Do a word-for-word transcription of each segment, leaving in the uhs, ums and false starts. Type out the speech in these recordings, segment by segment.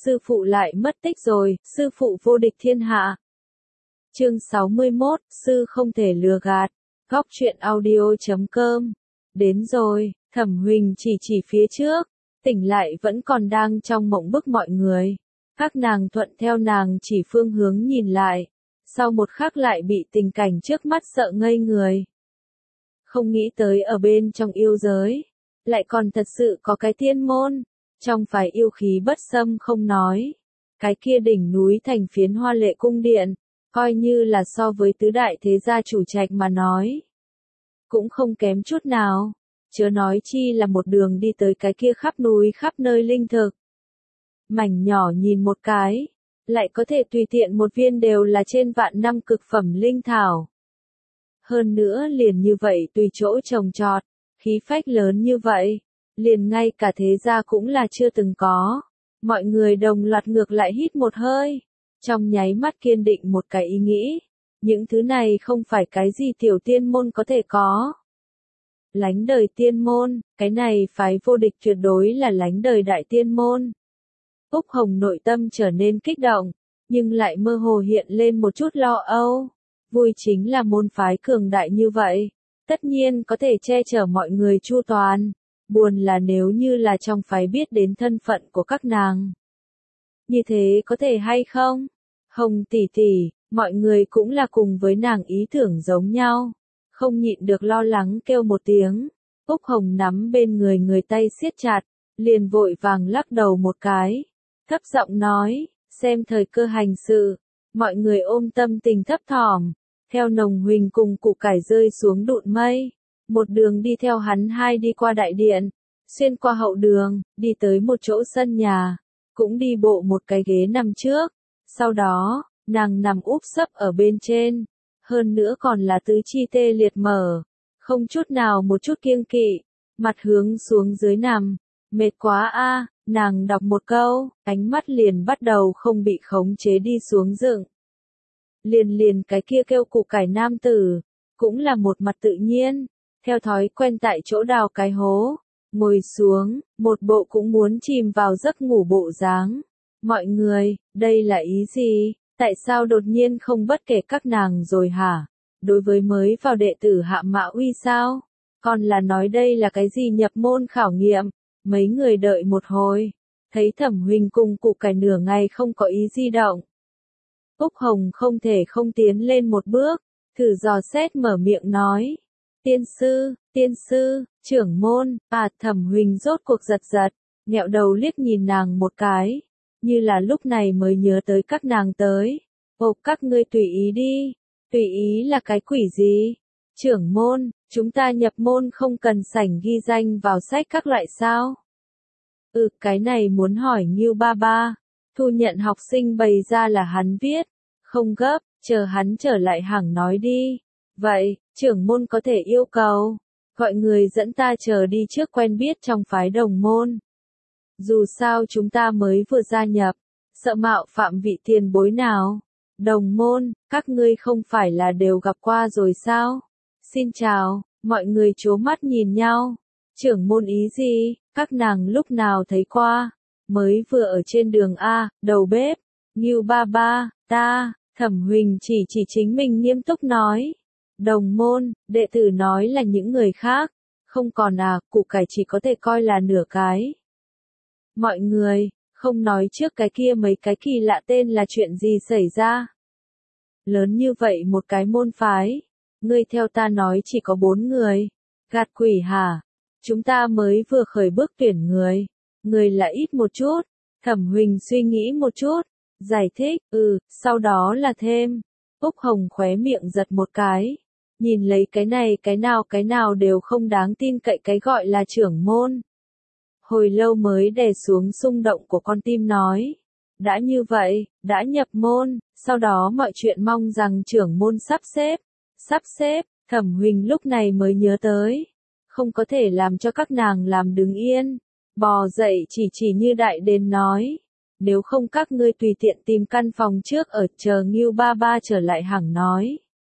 sư phụ lại mất tích rồi, sư phụ vô địch thiên hạ. Chương sáu mươi mốt, sư không thể lừa gạt. Góc truyện audio chấm com. Đến rồi, Thẩm Huỳnh chỉ chỉ phía trước, tỉnh lại vẫn còn đang trong mộng bức mọi người. Các nàng thuận theo nàng chỉ phương hướng nhìn lại, sau một khắc lại bị tình cảnh trước mắt sợ ngây người. Không nghĩ tới ở bên trong yêu giới, lại còn thật sự có cái tiên môn, trong phải yêu khí bất xâm không nói. Cái kia đỉnh núi thành phiến hoa lệ cung điện, coi như là so với tứ đại thế gia chủ trạch mà nói. Cũng không kém chút nào, chớ nói chi là một đường đi tới cái kia khắp núi khắp nơi linh thực. Mảnh nhỏ nhìn một cái, lại có thể tùy tiện một viên đều là trên vạn năm cực phẩm linh thảo. Hơn nữa liền như vậy tùy chỗ trồng trọt, khí phách lớn như vậy, liền ngay cả thế gia cũng là chưa từng có. Mọi người đồng loạt ngược lại hít một hơi, trong nháy mắt kiên định một cái ý nghĩ, những thứ này không phải cái gì tiểu tiên môn có thể có. Lánh đời tiên môn, cái này phái vô địch tuyệt đối là lánh đời đại tiên môn. Úc Hồng nội tâm trở nên kích động, nhưng lại mơ hồ hiện lên một chút lo âu. Vui chính là môn phái cường đại như vậy, tất nhiên có thể che chở mọi người chu toàn. Buồn là nếu như là trong phái biết đến thân phận của các nàng. Như thế có thể hay không? Hồng tỷ tỷ, mọi người cũng là cùng với nàng ý tưởng giống nhau. Không nhịn được lo lắng kêu một tiếng. Úc Hồng nắm bên người người tay siết chặt, liền vội vàng lắc đầu một cái. Thấp giọng nói, xem thời cơ hành sự. Mọi người ôm tâm tình thấp thỏm, theo Nồng Huỳnh cùng củ cải rơi xuống đụn mây. Một đường đi theo hắn hai đi qua đại điện, xuyên qua hậu đường, đi tới một chỗ sân nhà, cũng đi bộ một cái ghế nằm trước. Sau đó, nàng nằm úp sấp ở bên trên, hơn nữa còn là tứ chi tê liệt mở, không chút nào một chút kiêng kỵ, mặt hướng xuống dưới nằm. Mệt quá a, nàng đọc một câu, ánh mắt liền bắt đầu không bị khống chế đi xuống dựng. Liền liền cái kia kêu củ cải nam tử, cũng là một mặt tự nhiên, theo thói quen tại chỗ đào cái hố, ngồi xuống, một bộ cũng muốn chìm vào giấc ngủ bộ dáng. Mọi người, đây là ý gì? Tại sao đột nhiên không bất kể các nàng rồi hả? Đối với mới vào đệ tử Hạ Mã Uy sao? Còn là nói đây là cái gì nhập môn khảo nghiệm? Mấy người đợi một hồi, thấy Thẩm Huỳnh cùng củ cải nửa ngày không có ý di động. Úc Hồng không thể không tiến lên một bước, thử dò xét mở miệng nói. Tiên sư, tiên sư, trưởng môn, à Thẩm Huỳnh rốt cuộc giật giật, nghẹo đầu liếc nhìn nàng một cái, như là lúc này mới nhớ tới các nàng tới. Ồ, các ngươi tùy ý đi, tùy ý là cái quỷ gì? Trưởng môn, chúng ta nhập môn không cần sảnh ghi danh vào sách các loại sao? Ừ, cái này muốn hỏi Ngưu ba ba, thu nhận học sinh bày ra là hắn viết, không gấp, chờ hắn trở lại hẳn nói đi. Vậy, trưởng môn có thể yêu cầu, gọi người dẫn ta chờ đi trước quen biết trong phái đồng môn. Dù sao chúng ta mới vừa gia nhập, sợ mạo phạm vị tiền bối nào. Đồng môn, các ngươi không phải là đều gặp qua rồi sao? Xin chào, mọi người trố mắt nhìn nhau. Trưởng môn ý gì, các nàng lúc nào thấy qua? Mới vừa ở trên đường A, đầu bếp. Ngưu ba ba, ta, Thẩm Huỳnh chỉ chỉ chính mình nghiêm túc nói. Đồng môn, đệ tử nói là những người khác, không còn à, củ cải chỉ có thể coi là nửa cái. Mọi người, không nói trước cái kia mấy cái kỳ lạ tên là chuyện gì xảy ra. Lớn như vậy một cái môn phái, ngươi theo ta nói chỉ có bốn người, gạt quỷ hả? Chúng ta mới vừa khởi bước tuyển người, người là ít một chút. Thẩm Huỳnh suy nghĩ một chút, giải thích, ừ, sau đó là thêm. Úc Hồng khóe miệng giật một cái, nhìn lấy cái này cái nào cái nào đều không đáng tin cậy cái gọi là trưởng môn. Hồi lâu mới đè xuống xung động của con tim nói. Đã như vậy, đã nhập môn, sau đó mọi chuyện mong rằng trưởng môn sắp xếp. Sắp xếp, Thẩm Huỳnh lúc này mới nhớ tới. Không có thể làm cho các nàng làm đứng yên. Bò dậy chỉ chỉ như đại đền nói. Nếu không các ngươi tùy tiện tìm căn phòng trước ở chờ Ngưu ba ba trở lại hẳn nói.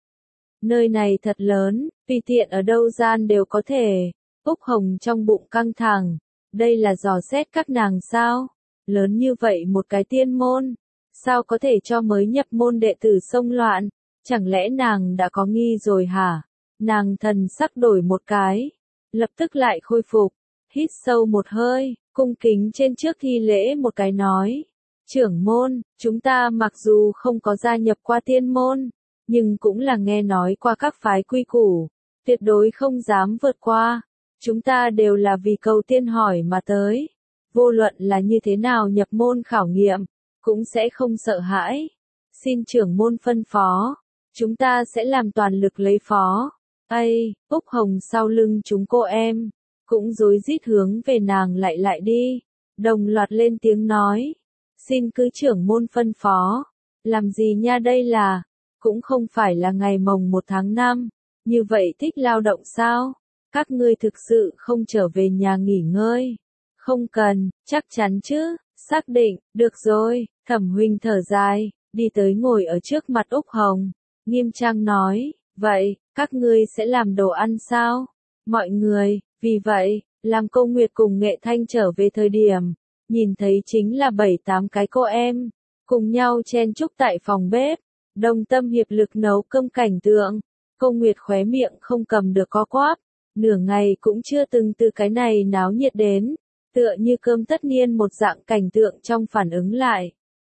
Nơi này thật lớn, tùy tiện ở đâu gian đều có thể. Úc Hồng trong bụng căng thẳng. Đây là dò xét các nàng sao? lớn như vậy một cái tiên môn, sao có thể cho mới nhập môn đệ tử xông loạn, chẳng lẽ nàng đã có nghi rồi hả? Nàng thần sắc đổi một cái, lập tức lại khôi phục, hít sâu một hơi, cung kính trên trước thi lễ một cái nói, trưởng môn, chúng ta mặc dù không có gia nhập qua tiên môn, nhưng cũng là nghe nói qua các phái quy củ, tuyệt đối không dám vượt qua, chúng ta đều là vì cầu tiên hỏi mà tới, vô luận là như thế nào nhập môn khảo nghiệm, cũng sẽ không sợ hãi, xin trưởng môn phân phó, chúng ta sẽ làm toàn lực lấy phó. Ây, Úc Hồng sau lưng chúng cô em, cũng rối rít hướng về nàng lại lại đi, đồng loạt lên tiếng nói, xin cứ trưởng môn phân phó, làm gì nha đây là, cũng không phải là ngày mồng một tháng năm, như vậy thích lao động sao, các ngươi thực sự không trở về nhà nghỉ ngơi, không cần, chắc chắn chứ, xác định, được rồi, Thẩm huynh thở dài, đi tới ngồi ở trước mặt Úc Hồng, nghiêm trang nói, vậy, các ngươi sẽ làm đồ ăn sao? Mọi người, vì vậy, làm Câu Nguyệt cùng Nghệ Thanh trở về thời điểm, nhìn thấy chính là bảy tám cái cô em, cùng nhau chen chúc tại phòng bếp, đồng tâm hiệp lực nấu cơm cảnh tượng, Câu Nguyệt khóe miệng không cầm được co quắp, nửa ngày cũng chưa từng từ cái này náo nhiệt đến, tựa như cơm tất niên một dạng cảnh tượng trong phản ứng lại.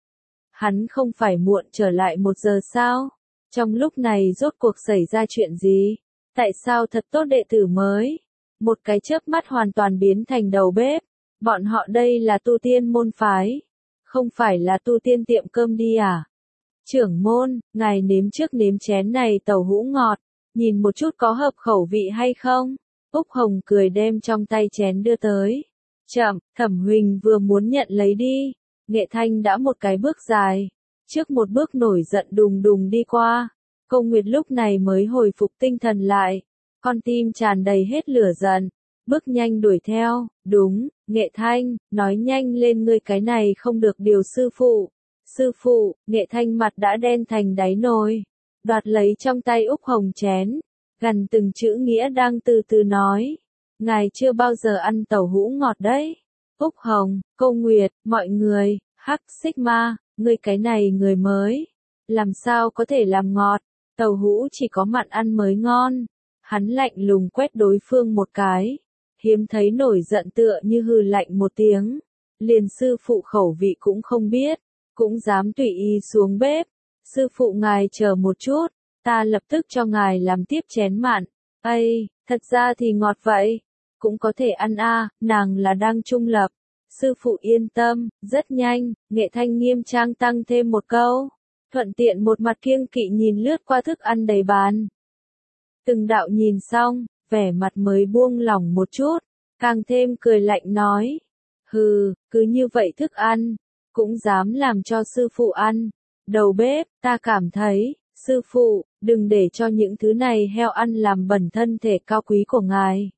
Hắn không phải muộn trở lại một giờ sao? Trong lúc này rốt cuộc xảy ra chuyện gì? Tại sao thật tốt đệ tử mới? Một cái chớp mắt hoàn toàn biến thành đầu bếp. Bọn họ đây là tu tiên môn phái. Không phải là tu tiên tiệm cơm đi à? Trưởng môn, ngài nếm trước nếm chén này tàu hũ ngọt. Nhìn một chút có hợp khẩu vị hay không? Úc Hồng cười đem trong tay chén đưa tới. Chậm, Thẩm huynh vừa muốn nhận lấy đi. Nghệ Thanh đã một cái bước dài. Trước một bước nổi giận đùng đùng đi qua, Câu Nguyệt lúc này mới hồi phục tinh thần lại, con tim tràn đầy hết lửa giận, bước nhanh đuổi theo, đúng, Nghệ Thanh, nói nhanh lên ngươi cái này không được điều sư phụ, sư phụ, Nghệ Thanh mặt đã đen thành đáy nồi, đoạt lấy trong tay Úc Hồng chén, gần từng chữ nghĩa đang từ từ nói, ngài chưa bao giờ ăn tàu hũ ngọt đấy, Úc Hồng, Câu Nguyệt, mọi người, Hắc Sigma. Ngươi cái này người mới, làm sao có thể làm ngọt, tàu hũ chỉ có mặn ăn mới ngon. Hắn lạnh lùng quét đối phương một cái, hiếm thấy nổi giận tựa như hừ lạnh một tiếng, liền sư phụ khẩu vị cũng không biết, cũng dám tùy ý xuống bếp. Sư phụ ngài chờ một chút, ta lập tức cho ngài làm tiếp chén mặn. Ây, thật ra thì ngọt vậy, cũng có thể ăn a, nàng là đang trung lập. Sư phụ yên tâm, rất nhanh, Nghệ Thanh nghiêm trang tăng thêm một câu, thuận tiện một mặt kiêng kỵ nhìn lướt qua thức ăn đầy bàn. Từng đạo nhìn xong, vẻ mặt mới buông lỏng một chút, càng thêm cười lạnh nói, hừ, cứ như vậy thức ăn, cũng dám làm cho sư phụ ăn. Đầu bếp, ta cảm thấy, sư phụ, đừng để cho những thứ này heo ăn làm bẩn thân thể cao quý của ngài.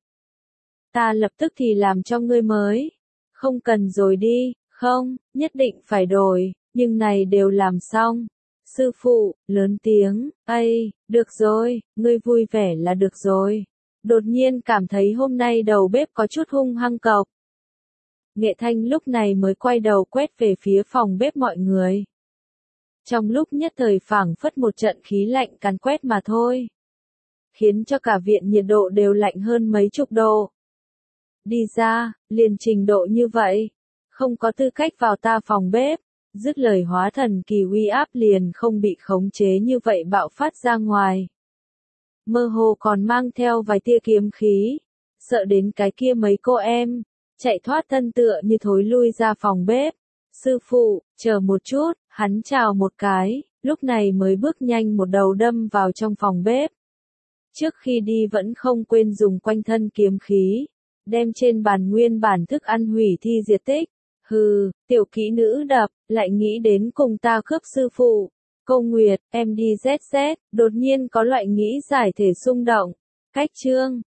Ta lập tức thì làm cho ngươi mới. Không cần rồi đi, không, nhất định phải đổi, nhưng này đều làm xong. Sư phụ, lớn tiếng, ây, được rồi, ngươi vui vẻ là được rồi. Đột nhiên cảm thấy hôm nay đầu bếp có chút hung hăng cộc. Nghệ Thanh lúc này mới quay đầu quét về phía phòng bếp mọi người. Trong lúc nhất thời phảng phất một trận khí lạnh càn quét mà thôi. Khiến cho cả viện nhiệt độ đều lạnh hơn mấy chục độ. Đi ra, liền trình độ như vậy, không có tư cách vào ta phòng bếp, dứt lời hóa thần kỳ uy áp liền không bị khống chế như vậy bạo phát ra ngoài. Mơ hồ còn mang theo vài tia kiếm khí, sợ đến cái kia mấy cô em, chạy thoát thân tựa như thối lui ra phòng bếp. Sư phụ, chờ một chút, hắn chào một cái, lúc này mới bước nhanh một đầu đâm vào trong phòng bếp. Trước khi đi vẫn không quên dùng quanh thân kiếm khí. Đem trên bàn nguyên bản thức ăn hủy thi diệt tích. Hừ, tiểu kỹ nữ đập, lại nghĩ đến cùng ta cướp sư phụ. Câu Nguyệt, em đi zét zét, đột nhiên có loại nghĩ giải thể xung động. Cách chương.